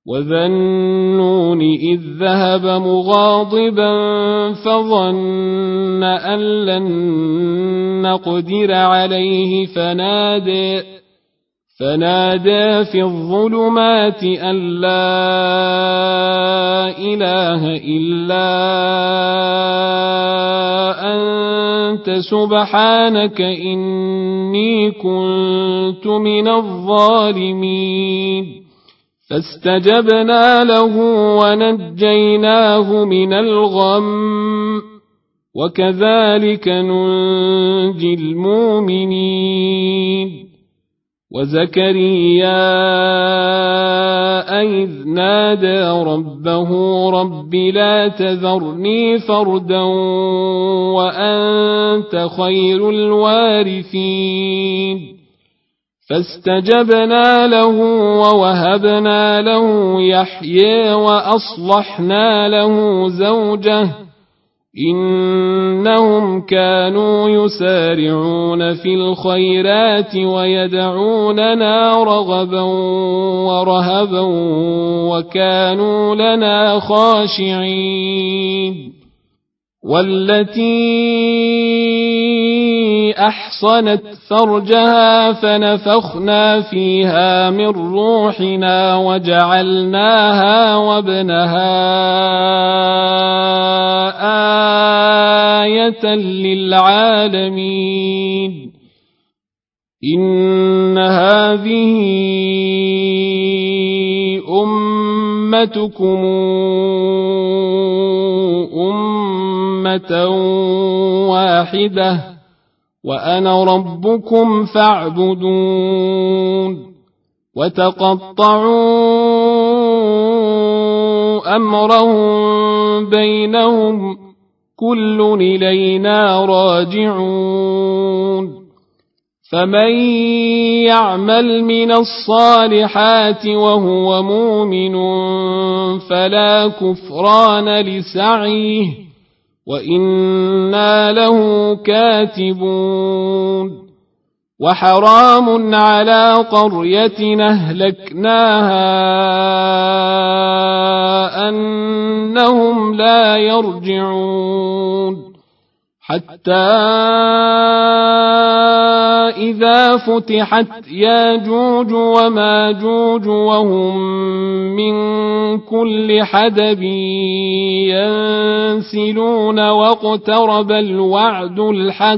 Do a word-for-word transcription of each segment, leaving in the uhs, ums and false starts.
وذا النون إذ ذهب مغاضبا فظن أن لن نقدر عليه فنادى فنادى في الظلمات أن لا إله إلا أنت سبحانك إني كنت من الظالمين فاستجبنا له ونجيناه من الغم وكذلك ننجي المؤمنين وزكريا إذ نادى ربه رب لا تذرني فردا وأنت خير الوارثين فاستجبنا له ووهبنا له يحيى وأصلحنا له زوجه إنهم كانوا يسارعون في الخيرات ويدعوننا رغبا ورهبا وكانوا لنا خاشعين والتي أحصنت فرجها فنفخنا فيها من روحنا وجعلناها وابنها آية للعالمين إن هذه أمتكم أمة واحدة وأنا ربكم فاعبدون وتقطعوا أمرهم بينهم كل إلينا راجعون فمن يعمل من الصالحات وهو مؤمن فلا كفران لسعيه وإنا له كاتبون وحرام على قرية أهلكناها أنهم لا يرجعون حتى إذا فتحت ياجوج وماجوج وهم من كل حدب ينسلون واقترب الوعد الحق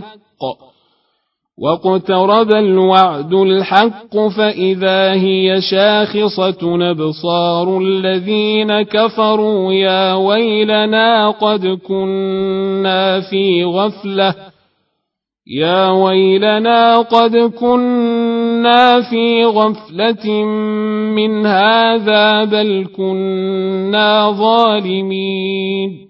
واقترب الوعد الحق فإذا هي شاخصة أبصار الذين كفروا يا ويلنا قد كنا في غفلة يا ويلنا قد كنا في غفلة من هذا بل كنا ظالمين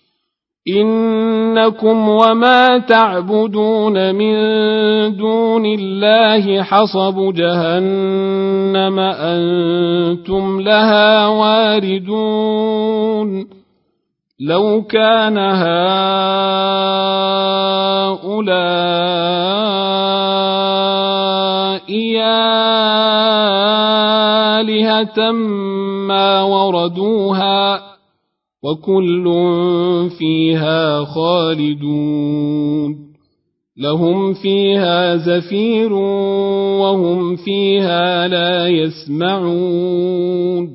إنكم وما تعبدون من دون الله حصب جهنم أنتم لها واردون لو كان هؤلاء آلهة ما وردوها وكل فيها خالدون لهم فيها زفير وهم فيها لا يسمعون